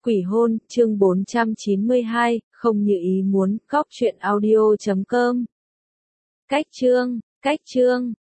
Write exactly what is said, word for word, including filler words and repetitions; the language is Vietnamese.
Quỷ hôn, chương bốn trăm chín mươi hai, không như ý muốn, cóc truyện audio chấm com. Cách chương, cách chương.